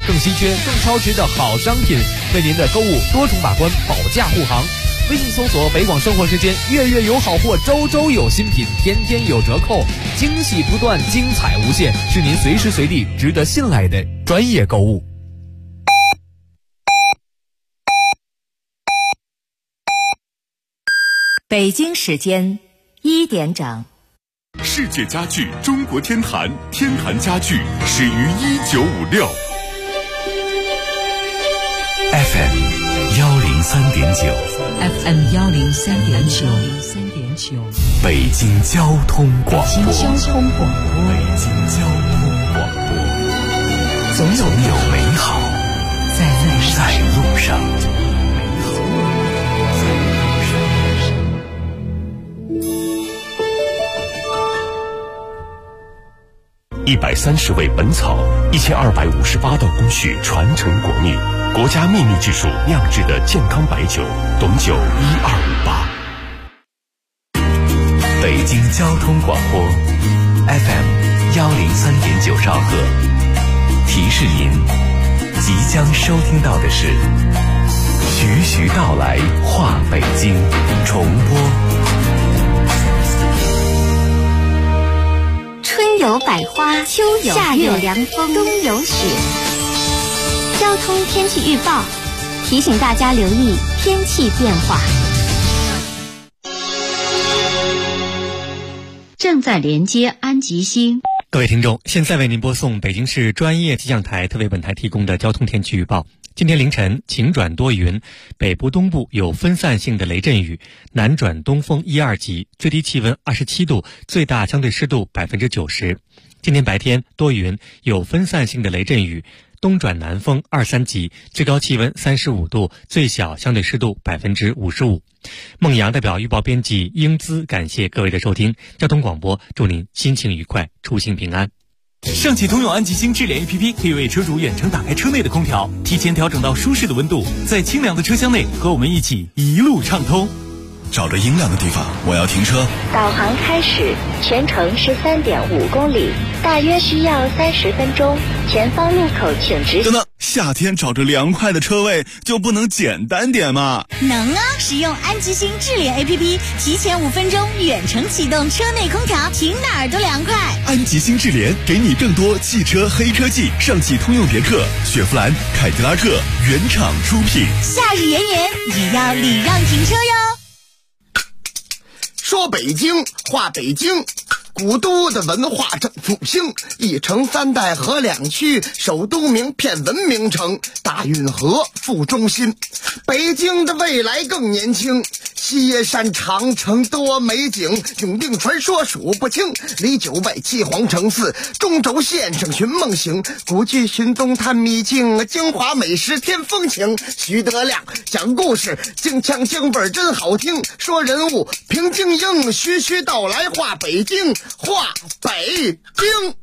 更稀缺、更超值的好商品，为您的购物多重把关，保价护航。微信搜索北广生活时间，月月有好货，周周有新品，天天有折扣，惊喜不断，精彩无限，是您随时随地值得信赖的专业购物。 北京时间1点整。 世界家具中国天坛，天坛家具始于1956。 FM 103.9 FM 103.9 北京交通广播。 北京交通广播，总有美好在路上。 130味本草，1258道工序传承国秘，国家秘密技术酿制的健康白酒，董酒1258。 北京交通广播 FM 103.9兆赫，提示您即将收听到的是徐徐道来话北京重播。 春有百花，秋有夏有凉风，冬有雪。交通天气预报提醒大家留意天气变化。 正在连接安吉星。 各位听众，现在为您播送北京市专业气象台特为本台提供的交通天气预报。今天凌晨晴转多云，北部东部有分散性的雷阵雨，南转东风1、2级，最低气温27度，最大相对湿度90%。今天白天多云，有分散性的雷阵雨，东转南风2、3级，最高气温35度，最小相对湿度55%。孟阳代表预报编辑英姿感谢各位的收听，交通广播祝您心情愉快，出行平安。 上汽通用安吉星智联 APP 可以为车主远程打开车内的空调，提前调整到舒适的温度，在清凉的车厢内和我们一起一路畅通。 找着阴凉的地方，我要停车。 导航开始，全程是3.5公里，大约需要30分钟。前方路口请直行。 等等，夏天找着凉快的车位就不能简单点吗？ 能啊！使用安吉星智联 APP， 提前5分钟远程启动车内空调，停哪儿都凉快。 安吉星智联给你更多汽车黑科技，上汽通用别克、雪佛兰、凯迪拉克原厂出品。 夏日炎炎，也要礼让停车哟。 说北京话北京，古都的文化正复兴，一城3代河2区，首都名片文明城，大运河副中心。北京的未来更年轻，西山长城多美景，永定传说数不清，离9外7皇城4，中轴线上寻梦行，古剧寻踪探秘境，京华美食添风情。徐德亮讲故事，京腔京味真好听，说人物评京英，徐徐道来话北京，话北京。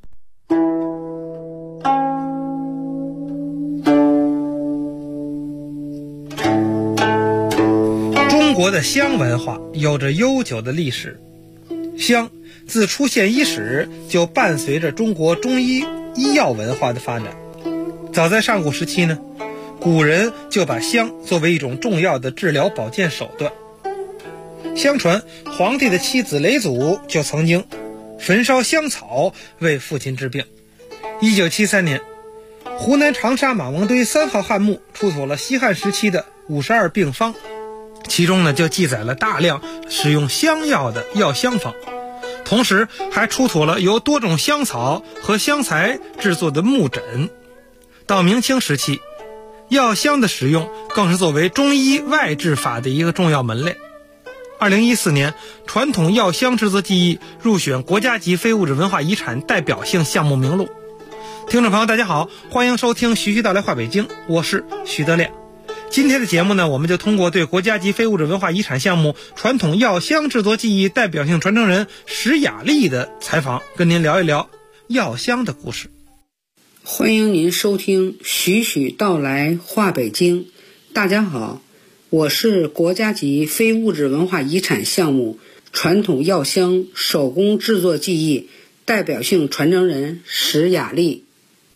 中国的香文化有着悠久的历史，香自出现伊始就伴随着中国中医医药文化的发展。早在上古时期呢，古人就把香作为一种重要的治疗保健手段。相传皇帝的妻子嫘祖就曾经焚烧香草为父亲治病。1973年，湖南长沙马王堆3号汉墓出土了西汉时期的52病方，其中呢就记载了大量使用香药的药香方，同时还出土了由多种香草和香材制作的木枕。到明清时期，药香的使用更是作为中医外治法的一个重要门类。2014年，传统药香制作技艺入选国家级非物质文化遗产代表性项目名录。听众朋友大家好，欢迎收听徐徐道来话北京，我是徐德亮。今天的节目呢，我们就通过对国家级非物质文化遗产项目传统药香制作技艺代表性传承人石雅丽的采访，跟您聊一聊药香的故事。 欢迎您收听徐徐道来话北京。大家好，我是国家级非物质文化遗产项目传统药香手工制作技艺代表性传承人石雅丽。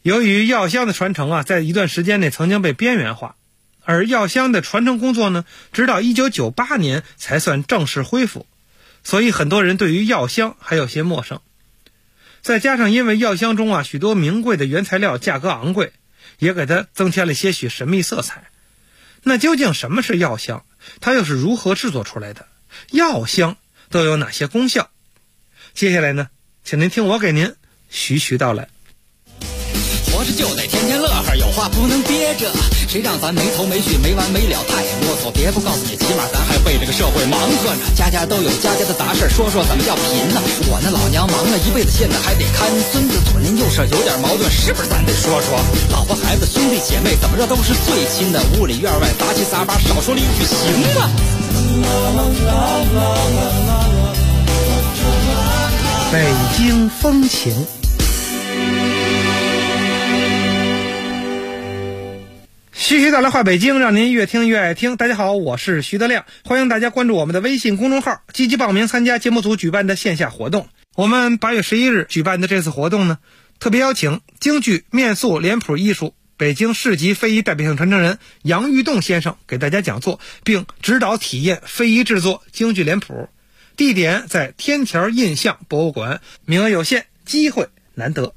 由于药香的传承啊，在一段时间内曾经被边缘化，而药香的传承工作呢，直到1998年才算正式恢复，所以很多人对于药香还有些陌生。再加上因为药香中啊许多名贵的原材料价格昂贵，也给它增添了些许神秘色彩。那究竟什么是药香？它又是如何制作出来的？药香都有哪些功效？接下来呢，请您听我给您徐徐道来。 活着就得天天乐呵，有话不能憋着，谁让咱没头没绪没完没了太啰嗦，别不告诉你，起码咱还为这个社会忙活呢。家家都有家家的杂事，说说怎么叫贫呢？我那老娘忙了一辈子，现在还得看孙子，左邻右舍有点矛盾，是不是咱得说说？老婆孩子兄弟姐妹怎么着都是最亲的，屋里院外杂七杂八，少说了一句行吗？ 北京风情。徐徐道来话北京，让您越听越爱听。大家好，我是徐德亮，欢迎大家关注我们的微信公众号，积极报名参加节目组举办的线下活动。我们8月11日举办的这次活动呢，特别邀请京剧面塑脸谱艺术北京市级非遗代表性传承人杨玉栋先生给大家讲座，并指导体验非遗制作京剧脸谱。地点在天桥印象博物馆，名额有限，机会难得。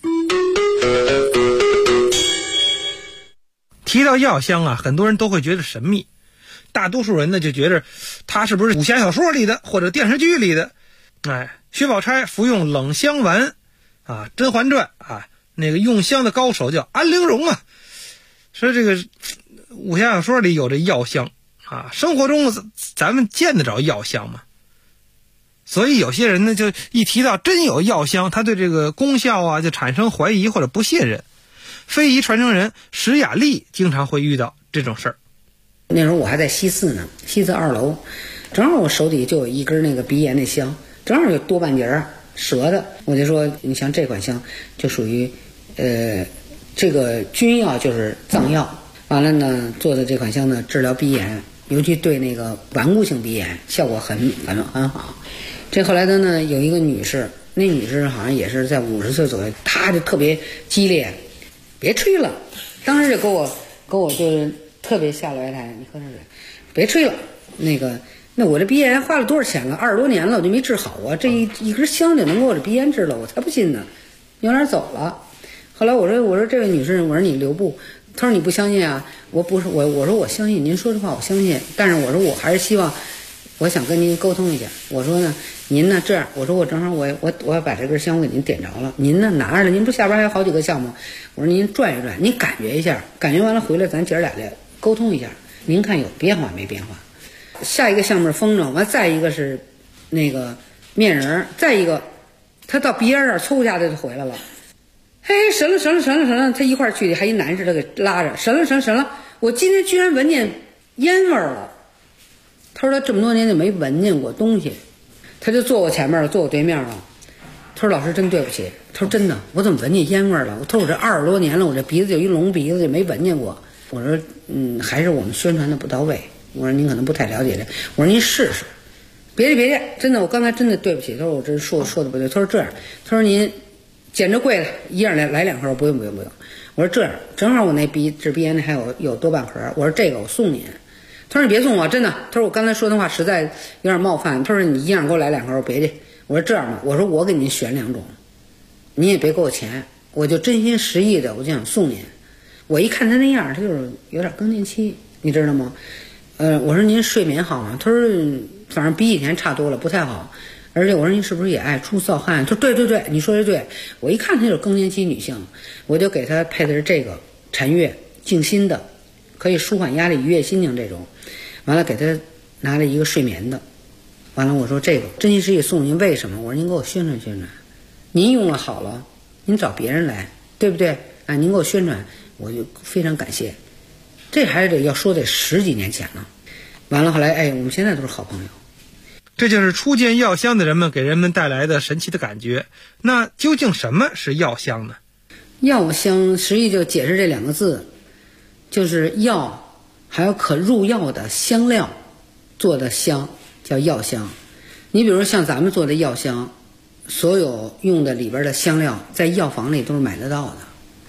提到药香啊，很多人都会觉得神秘，大多数人呢就觉得它是不是武侠小说里的或者电视剧里的。薛宝钗服用冷香丸啊，《甄嬛传》啊，那个用香的高手叫安陵容啊。说这个武侠小说里有这药香啊，生活中咱们见得着药香吗？所以有些人呢就一提到真有药香，他对这个功效啊就产生怀疑或者不信任。非遗传承人石雅丽经常会遇到这种事儿。 那时候我还在西四呢，西四2楼，正好我手底就有一根那个鼻炎的香，正好有多半截折的，我就说你像这款香就属于这个君药，就是藏药，完了呢做的这款香呢治疗鼻炎，尤其对那个顽固性鼻炎效果很好。这后来的呢有一个女士，那女士好像也是在50岁左右，她就特别激烈，别吹了，当时就给我就是特别下楼来台，你喝点水，别吹了。那我这鼻炎花了多少钱了？20多年了，我就没治好啊！这一根香就能给我这鼻炎治了，我才不信呢。有点走了。后来我说这位女士，我说你留步。她说你不相信啊？我不是我说我相信，您说这话我相信，但是我说我还是希望，我想跟您沟通一下。我说呢，您呢这样，我说我正好我要把这根香给您点着了，您呢拿着了，您不下边还有好几个项目，我说您转一转，您感觉一下，感觉完了回来咱姐俩来沟通一下，您看有变化没变化？下一个项目是风筝，完再一个是那个面人，再一个他到鼻尖这儿抽一下他就回来了。嘿，神了，他一块儿去还一男士他给拉着，神了，我今天居然闻见烟味了。他说他这么多年就没闻见过东西，他就坐我前面了，坐我对面了。他说老师真对不起，他说真的，我怎么闻见烟味了？他说我这20多年了，我这鼻子就一聋鼻子，就没闻见过。我说还是我们宣传的不到位。我说您可能不太了解这，我说您试试。别介，真的，我刚才真的对不起。他说我这说的不对。他说这样，他说您捡着柜子一样来2盒，不用。我说这样，正好我那治鼻炎的还有多半盒，我说这个我送您。他说你别送我，真的。他说我刚才说的话实在有点冒犯。他说你一样给我来2盒，我别介。我说这样吧，我说我给您选2种，您也别给我钱，我就真心实意的，我就想送您。我一看他那样，他就是有点更年期，你知道吗？我说您睡眠好吗？他说反正比以前差多了，不太好。而且我说您是不是也爱出盗汗？他说对，你说的对。我一看他就是更年期女性，我就给他配的是这个禅悦静心的，可以舒缓压力、愉悦心情这种。完了给他拿了一个睡眠的。完了我说这个真心实意送您，为什么？我说您给我宣传宣传，您用了好了，您找别人来，对不对？您给我宣传，我就非常感谢。这还是要说得10几年前了。完了后来我们现在都是好朋友。 这就是初见药香的人们给人们带来的神奇的感觉。那究竟什么是药香呢？ 药香实际就解释这2个字，就是药还有可入药的香料做的香叫药香。你比如像咱们做的药香，所有用的里边的香料在药房里都是买得到的。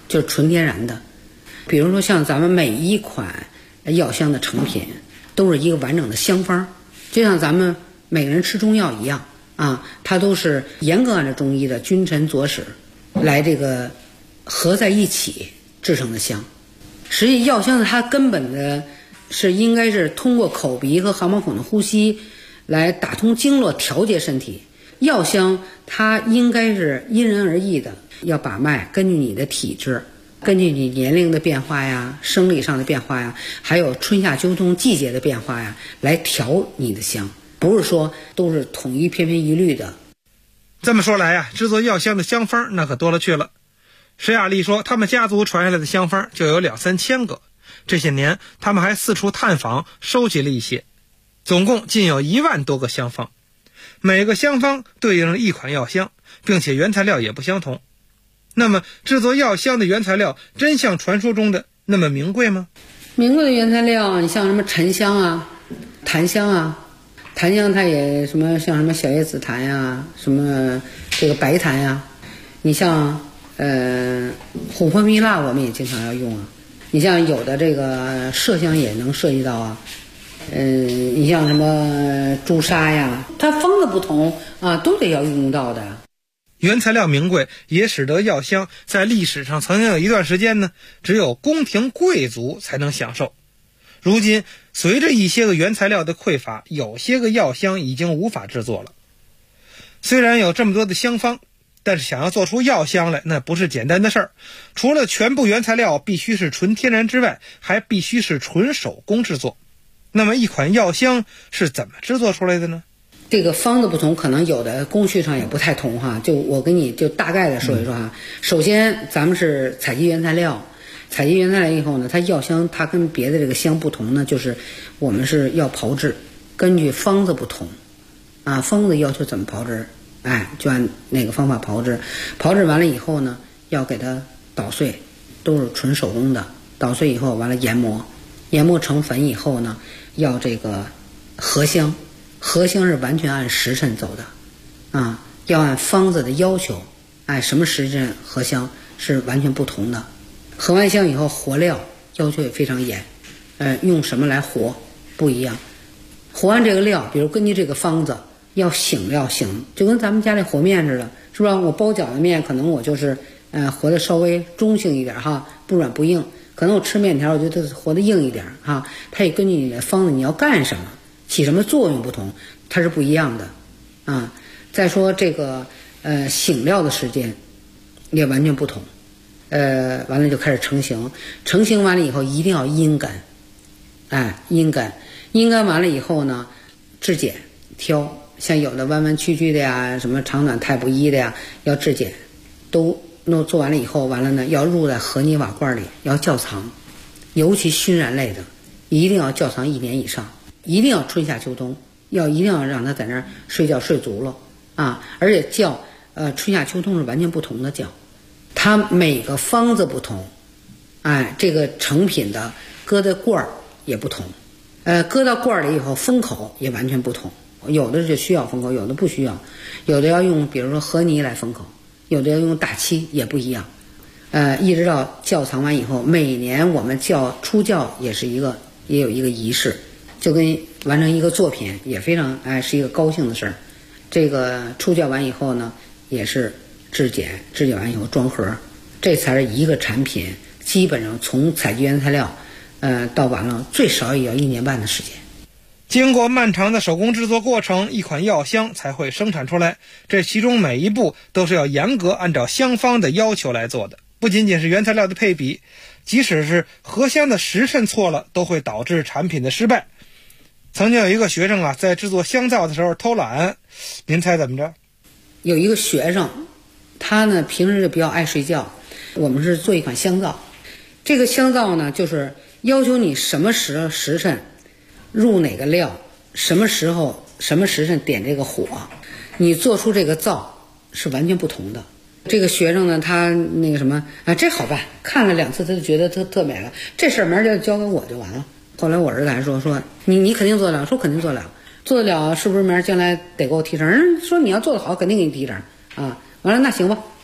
就是纯天然的。比如说像咱们每一款药香的成品都是一个完整的香方，就像咱们每个人吃中药一样啊，它都是严格按照中医的君臣佐使来这个合在一起制成的香。实际药香它根本的是应该是通过口鼻和汗毛孔的呼吸来打通经络，调节身体。药香它应该是因人而异的，要把脉，根据你的体质，根据你年龄的变化呀，生理上的变化呀，还有春夏秋冬季节的变化呀，来调你的香，不是说都是统一偏偏一律的。 这么说来呀，制作药香的香方那可多了去了。石雅丽说他们家族传下来的香方就有2-3千个，这些年他们还四处探访收集了一些，总共近有1万多个香方，每个香方对应着一款药香，并且原材料也不相同。那么制作药香的原材料真像传说中的那么名贵吗？ 名贵的原材料，你像什么沉香啊、檀香啊，檀香它也什么像什么小叶紫檀呀，什么这个白檀呀，你像琥珀蜜蜡我们也经常要用啊，你像有的这个麝香也能涉及到啊，你像什么朱砂呀，它方子不同啊，都得要用到的。 原材料名贵也使得药香在历史上曾经有一段时间呢，只有宫廷贵族才能享受。如今随着一些个原材料的匮乏，有些个药香已经无法制作了。虽然有这么多的香方，但是想要做出药香来，那不是简单的事儿。除了全部原材料必须是纯天然之外，还必须是纯手工制作。那么一款药香是怎么制作出来的呢？ 这个方子不同，可能有的工序上也不太同哈。就我跟你就大概的说一说哈。首先咱们是采集原材料，采集原材料以后呢，它药香它跟别的这个香不同呢，就是我们是要炮制，根据方子不同啊，方子要求怎么炮制，就按那个方法炮制。炮制完了以后呢，要给它捣碎，都是纯手工的。捣碎以后完了研磨，研磨成粉以后呢，要这个合香。合香是完全按时辰走的啊，要按方子的要求，什么时辰合香是完全不同的。合完香以后，和料要求也非常严，用什么来和不一样。和完这个料，比如根据这个方子要醒料醒，就跟咱们家里和面似的，是吧？我包饺子面，可能我就是和的稍微中性一点哈，不软不硬。可能我吃面条，我觉得和的硬一点哈，它也根据你的方子你要干什么，起什么作用不同，它是不一样的啊。再说这个醒料的时间也完全不同，完了就开始成型，成型完了以后一定要阴干，阴干完了以后呢，质检挑，像有的弯弯曲曲的呀，什么长短太不一的呀，要质检，都做完了以后，完了呢要入在和泥瓦罐里，要窖藏，尤其熏染类的，一定要窖藏1年以上。一定要春夏秋冬，一定要让它在那儿睡觉睡足了啊！而且窖春夏秋冬是完全不同的窖，它每个方子不同，这个成品的搁的罐儿也不同，搁到罐儿里以后封口也完全不同，有的就需要封口，有的不需要，有的要用比如说和泥来封口，有的要用大漆，也不一样。一直到窖藏完以后，每年我们出窖也有一个仪式。就跟完成一个作品也非常是一个高兴的事儿。这个出窖完以后呢，也是质检完以后装盒，这才是一个产品。基本上从采集原材料，到完了最少也要1年半的时间。 经过漫长的手工制作过程，一款药香才会生产出来。这其中每一步都是要严格按照香方的要求来做的，不仅仅是原材料的配比，即使是合香的时辰错了，都会导致产品的失败。曾经有一个学生在制作香皂的时候偷懒，您猜怎么着？ 有一个学生，他呢平时就比较爱睡觉，我们是做一款香皂，这个香皂呢就是要求你什么时辰入哪个料，什么时候什么时辰点这个火，你做出这个皂是完全不同的。这个学生呢，他那个什么这好办，看了2次他就觉得特美了，这事儿明儿就交给我就完了。后来我儿子还说你肯定做得了，说肯定做得了，做得了是不是明儿将来得给我提成？说你要做得好肯定给你提成啊。完了那行吧，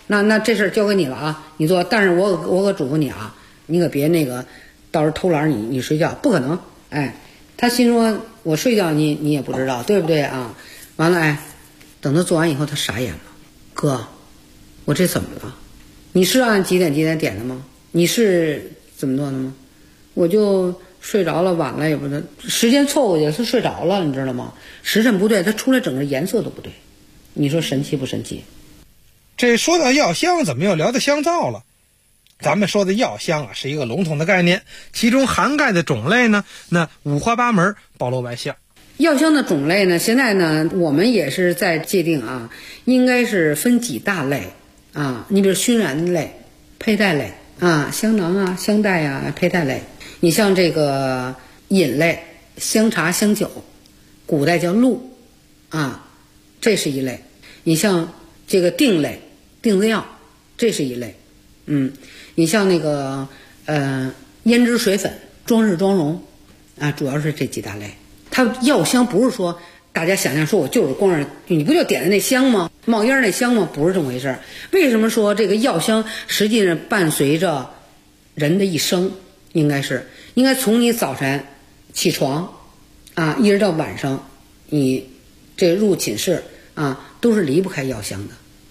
那这事儿交给你了啊，你做。但是我可嘱咐你啊，你可别那个到时候偷懒你睡觉，不可能。哎，他心说我睡觉你也不知道，对不对啊？完了，哎，等他做完以后，他傻眼了。哥，我这怎么了？你是按几点点的吗？你是怎么做的吗？我就睡着了，晚了也不能，时间错过去是睡着了，你知道吗？时辰不对，它出来整个颜色都不对。你说神奇不神奇？ 这说到药香，怎么又聊到香皂了？咱们说的药香啊，是一个笼统的概念，其中涵盖的种类呢，那五花八门，包罗万象。 药香的种类呢，现在呢，我们也是在界定啊，应该是分几大类啊。你比如熏染类、佩戴类啊，香囊啊、香袋啊、佩戴类。你像这个饮类，香茶、香酒，古代叫露啊，这是一类。你像这个定类，定子药，这是一类。你像那个胭脂水粉、装饰妆容啊，主要是这几大类。它药香不是说大家想象说我就是光是你不就点的那香吗？冒烟那香吗？不是这么回事。为什么说这个药香实际上伴随着人的一生？应该从你早晨起床啊，一直到晚上你这入寝室啊，都是离不开药香的。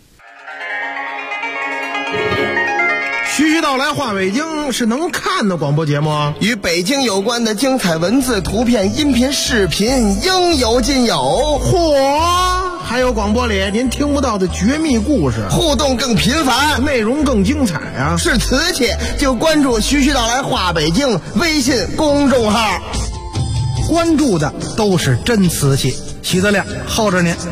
徐徐道来话北京是能看的广播节目， 与北京有关的精彩文字、图片、音频、视频应有尽有。 嚯！还有广播里您听不到的绝密故事， 互动更频繁， 内容更精彩啊！ 是瓷器就关注徐徐道来话北京微信公众号， 关注的都是真瓷器。徐德亮候着您。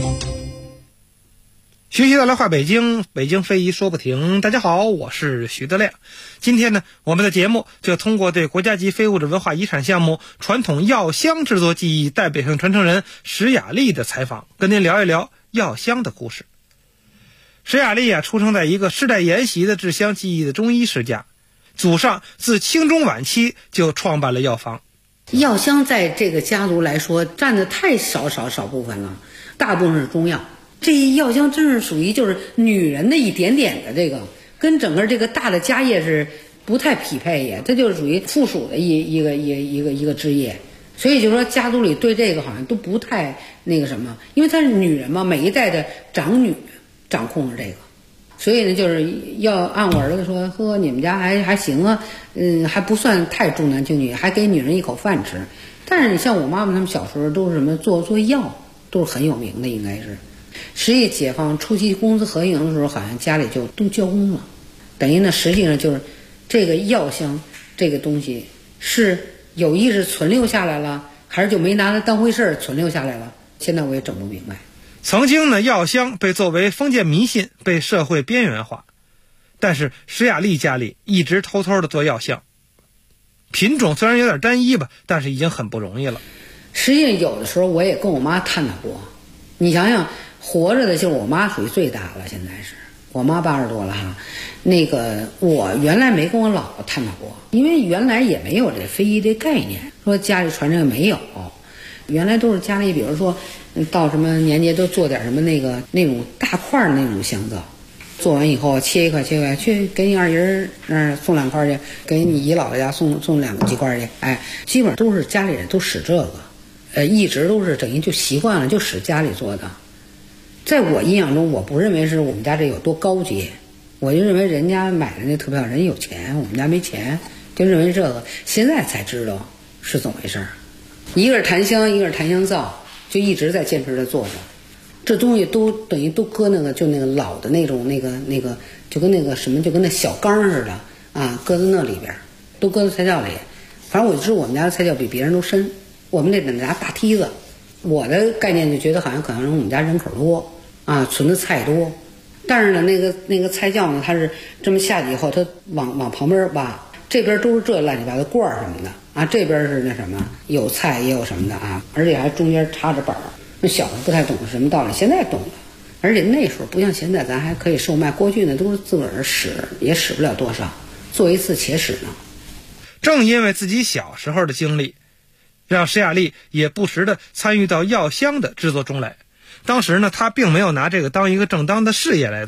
徐徐道来话北京，北京非遗说不停。大家好，我是徐德亮。今天呢，我们的节目就通过对国家级非物质文化遗产项目传统药香制作技艺代表性传承人石雅丽的采访，跟您聊一聊药香的故事。石雅丽出生在一个世代沿袭的制香技艺的中医世家，祖上自清中晚期就创办了药房。 药香在这个家族来说占的太少部分了，大部分是中药。这药香真是属于就是女人的一点点的这个，跟整个这个大的家业是不太匹配也，这就是属于附属的一个枝叶。所以就说家族里对这个好像都不太那个什么，因为她是女人嘛，每一代的长女掌控着这个，所以呢就是要按我儿子说，呵，你们家还行啊，还不算太重男轻女，还给女人一口饭吃。但是你像我妈妈他们小时候都是什么做药都是很有名的，应该是。实际解放初期公私合营的时候，好像家里就都交工了，等于呢实际上就是这个药香这个东西是有意识存留下来了，还是就没拿它当回事儿存留下来了，现在我也整不明白。 曾经呢，药香被作为封建迷信被社会边缘化，但是石雅丽家里一直偷偷的做药香，品种虽然有点单一吧，但是已经很不容易了。 实际上有的时候我也跟我妈探讨过，你想想活着的就是我妈属于最大了，现在是我妈80多了哈。那个我原来没跟我姥姥探讨过，因为原来也没有这非遗这概念，说家里传这个没有，原来都是家里比如说到什么年节都做点什么那种大块的那种香皂，做完以后切一块去给你二姨那儿送2块去，给你姨姥姥家送几块去，哎，基本上都是家里人都使这个，一直都是等于就习惯了，就使家里做的。在我印象中，我不认为是我们家这有多高级，我就认为人家买的那特票人有钱，我们家没钱，就认为这个。现在才知道是怎么回事，一个是檀香，一个是檀香皂，就一直在坚持着做着。这东西都等于都搁那个就那个老的那种那个就跟那个什么就跟那小缸似的啊，搁在那里边，都搁在菜窖里。反正我知道我们家的菜窖比别人都深，我们得拿大梯子。我的概念就觉得好像可能是我们家人口多啊，存的菜多，但是呢那个菜窖呢，它是这么下去以后，它往旁边挖，这边都是这乱七八糟罐儿什么的啊，这边是那什么有菜也有什么的啊，而且还中间插着板儿。那小的不太懂什么道理，现在懂了。而且那时候不像现在，咱还可以售卖，过去呢都是自个儿使，也使不了多少，做一次且使呢。 正因为自己小时候的经历，让石雅丽也不时地参与到药香的制作中来。当时呢，他并没有拿这个当一个正当的事业来做，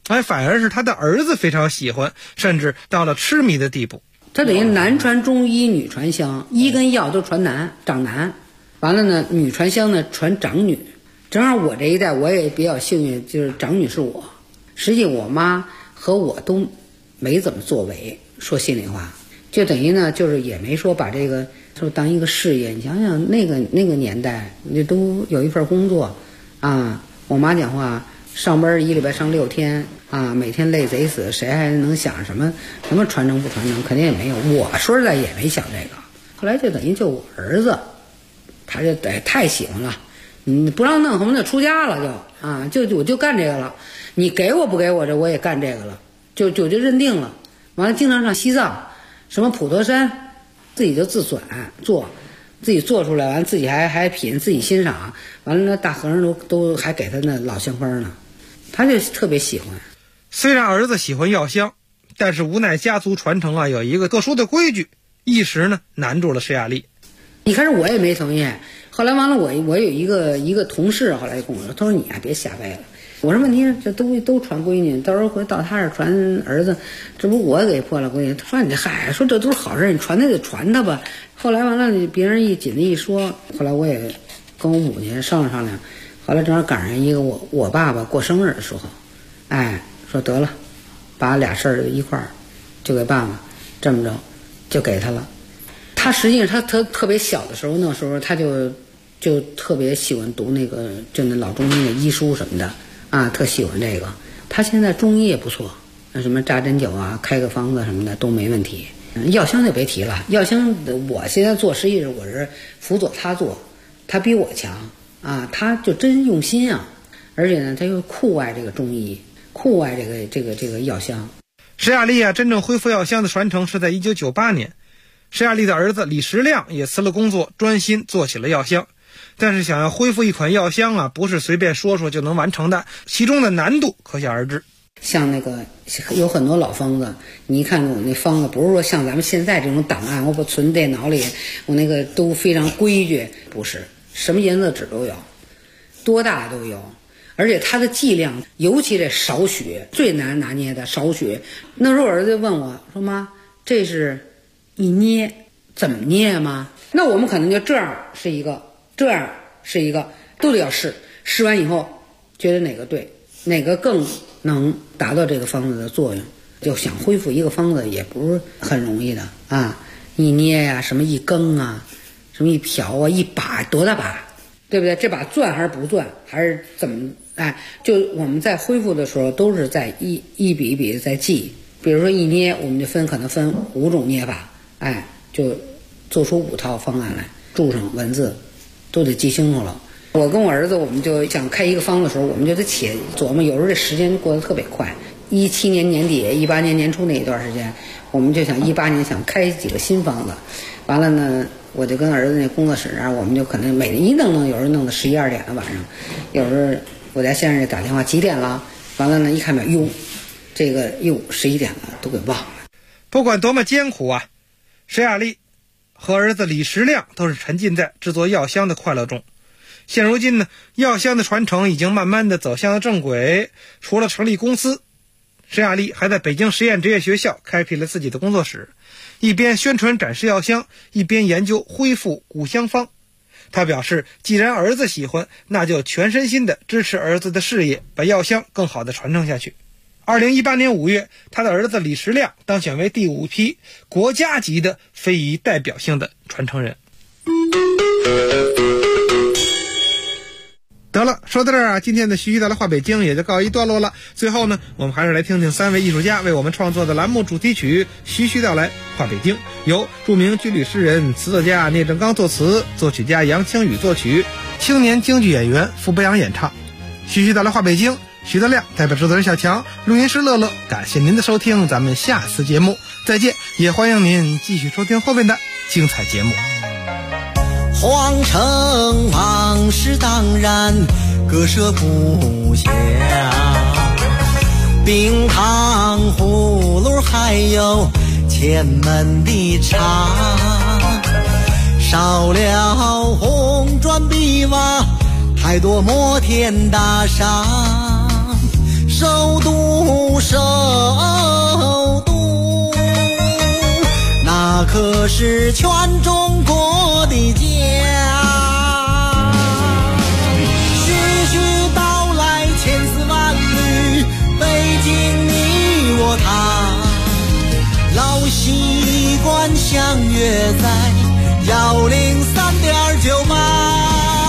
反而是他的儿子非常喜欢，甚至到了痴迷的地步。 他等于男传中医，女传香，医跟药都传男，长男。完了呢，女传香呢传长女。正好我这一代我也比较幸运，就是长女是我。实际我妈和我都没怎么作为，说心里话，就等于呢，就是也没说把这个说当一个事业。你想想那个年代，你都有一份工作啊。我妈讲话，上班一礼拜上6天啊，每天累贼死，谁还能想什么传承不传承？肯定也没有。我说实在也没想这个。后来就等于就我儿子，他就太喜欢了，不让弄，恨不得出家了我就干这个了。你给我不给我这我也干这个了，就认定了。完了经常上西藏，什么普陀山，自己就自选做，自己做出来，完了自己还品，自己欣赏，完了那大和尚都还给他那老香方呢，他就特别喜欢。 虽然儿子喜欢药香，但是无奈家族传承有一个特殊的规矩，一时呢难住了施亚丽。 一开始我也没同意，后来完了我有一个同事后来跟我说，他说你别瞎掰了。我说问题这都传闺女，到时候回到他这儿传儿子，这不我给破了规矩。他说你说这都是好事，你传他就传他吧。后来完了别人紧的一说，后来我也跟我母亲商量，后来正好赶上一个我爸爸过生日的时候，说得了，把俩事儿一块儿就给爸爸，这么着就给他了。他实际上他特别小的时候，那时候他就特别喜欢读那个就那老中医的医书什么的啊，特喜欢这个。他现在中医也不错，那什么扎针灸啊，开个方子什么的都没问题。药香就别提了，药香我现在做实际是我是辅佐他做，他比我强啊，他就真用心啊，而且呢他又酷爱这个中医，酷爱这个药香。 施亚丽真正恢复药香的传承是在1998年。施亚丽的儿子李时亮也辞了工作，专心做起了药香。但是想要恢复一款药香不是随便说就能完成的，其中的难度可想而知。 像那个有很多老方子，你一看我那方子，不是说像咱们现在这种档案，我把存电脑里，我那个都非常规矩，不是，什么颜色纸都有，多大都有，而且它的剂量，尤其这少许最难拿捏的少许。那时候我儿子问我说：“妈，这是一捏怎么捏吗？”那我们可能就这样是一个，这样是一个，都得要试。试完以后，觉得哪个对，哪个更能达到这个方子的作用。就想恢复一个方子也不是很容易的啊！一捏呀，什么一羹啊，什么一瓢啊，一把多大把，对不对？这把攥还是不攥，还是怎么？就我们在恢复的时候都是在一笔一笔的在记。比如说一捏，我们就可能分5种捏法，就做出5套方案来，注上文字，都得记清楚了。我跟我儿子，我们就想开一个方的时候，我们就得且琢磨，有时候这时间过得特别快。17年年底，18年年初那一段时间，我们就想18年想开几个新方子。完了呢，我就跟儿子那工作室我们就可能每天一弄，有时候弄到11、12点的晚上，有时候我家先生打电话几点了，完了呢一看表，11点了，都给忘了。 不管多么艰苦施亚丽和儿子李时亮都是沉浸在制作药香的快乐中。现如今呢，药香的传承已经慢慢的走向了正轨。除了成立公司，施亚丽还在北京实验职业学校开辟了自己的工作室，一边宣传展示药香，一边研究恢复古香方。他表示，既然儿子喜欢，那就全身心的支持儿子的事业，把药香更好的传承下去。2018年5月，他的儿子李时亮当选为第5批国家级的非遗代表性的传承人。得了，说到这儿今天的徐徐道来话北京也就告一段落了。最后呢，我们还是来听听3位艺术家为我们创作的栏目主题曲《徐徐道来话北京》，由著名军旅诗人、词作家聂正刚作词，作曲家杨清宇作曲，青年京剧演员傅博阳演唱。徐徐道来话北京，徐德亮代表制作人小强，录音师乐乐，感谢您的收听，咱们下次节目再见，也欢迎您继续收听后面的精彩节目。 皇城往事当然割舍不下，冰糖葫芦还有前门的茶，少了红砖碧瓦，太多摩天大厦， 首都首都，那可是全中国的家。徐徐道来千丝万缕，北京你我他，老习惯相约在103.98。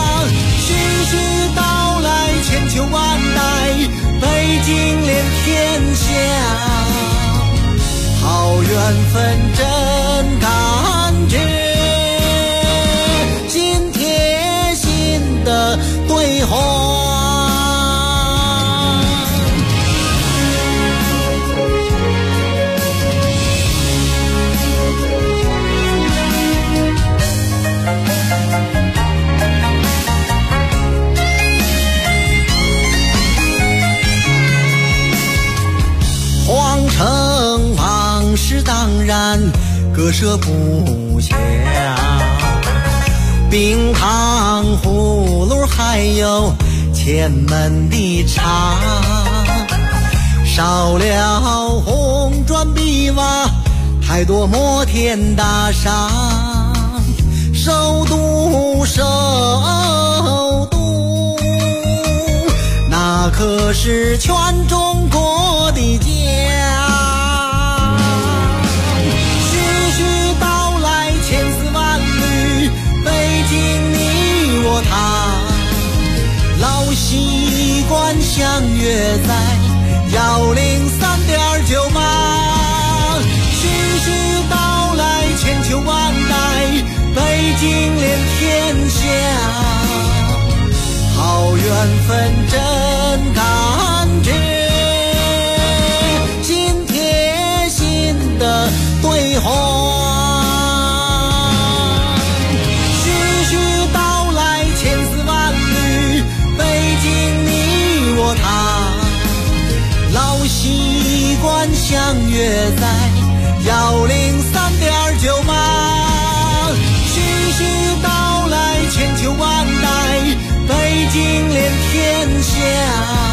千秋万代，北京连天下，好缘分真感觉，心贴心的对话。城往事当然割舍不下，冰糖葫芦还有前门的茶，少了红砖碧瓦，太多摩天大厦。首都首都，那可是全中国的家。习惯相约在103.98，徐徐道来千秋万代，北京连天下，好缘分真感觉，心贴心的对话。习惯相约在103.98，徐徐道来千秋万代，北京连天下，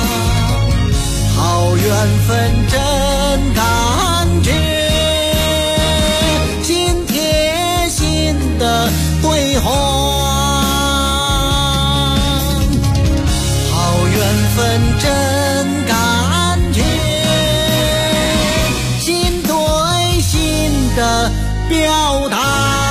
好缘分真感觉，心贴心的对话，好缘分真感觉，的表达。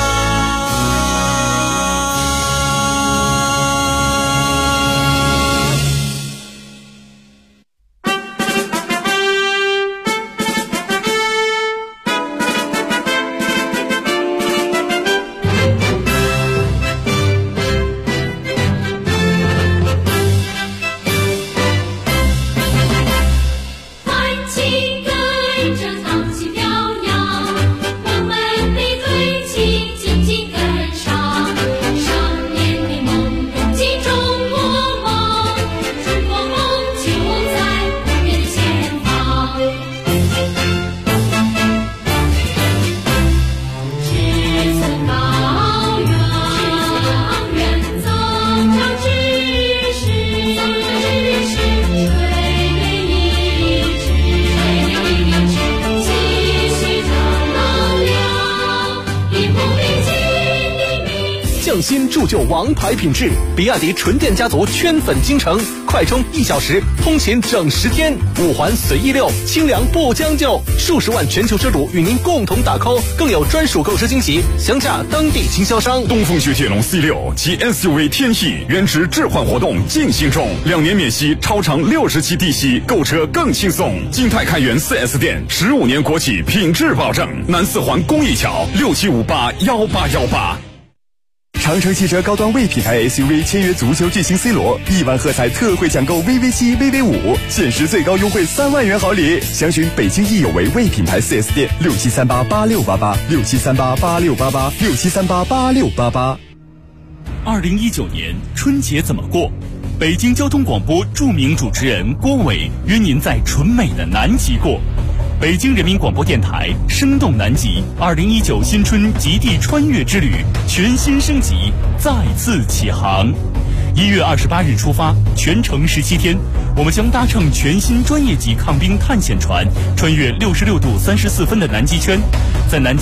新铸就王牌品质，比亚迪纯电家族圈粉京城，快充1小时，通勤整10天，5环随意溜，清凉不将就，数十万全球车主与您共同打 call， 更有专属购车惊喜，详洽当地经销商。 东风雪铁龙 C6 及 SUV 天翼原值置换活动进行中，2年免息，超长60期低息，购车更轻松。金泰开元 4S 店，15年国企品质保证。南4环公益桥67581818。 长城汽车高端魏品牌 SUV 签约足球巨星 C 罗，1万喝彩特惠抢购 VV7、VV5，限时最高优惠3万元好礼。详询北京易有为魏品牌 4S 店，67388688，67388688，67388688。 2019年春节怎么过？北京交通广播著名主持人郭伟约您在纯美的南极过。北京人民广播电台生动南极2019新春极地穿越之旅全新升级，再次启航。 1月28日出发，全程17天，我们将搭乘全新专业级抗冰探险船，穿越66度34分的南极圈，在南极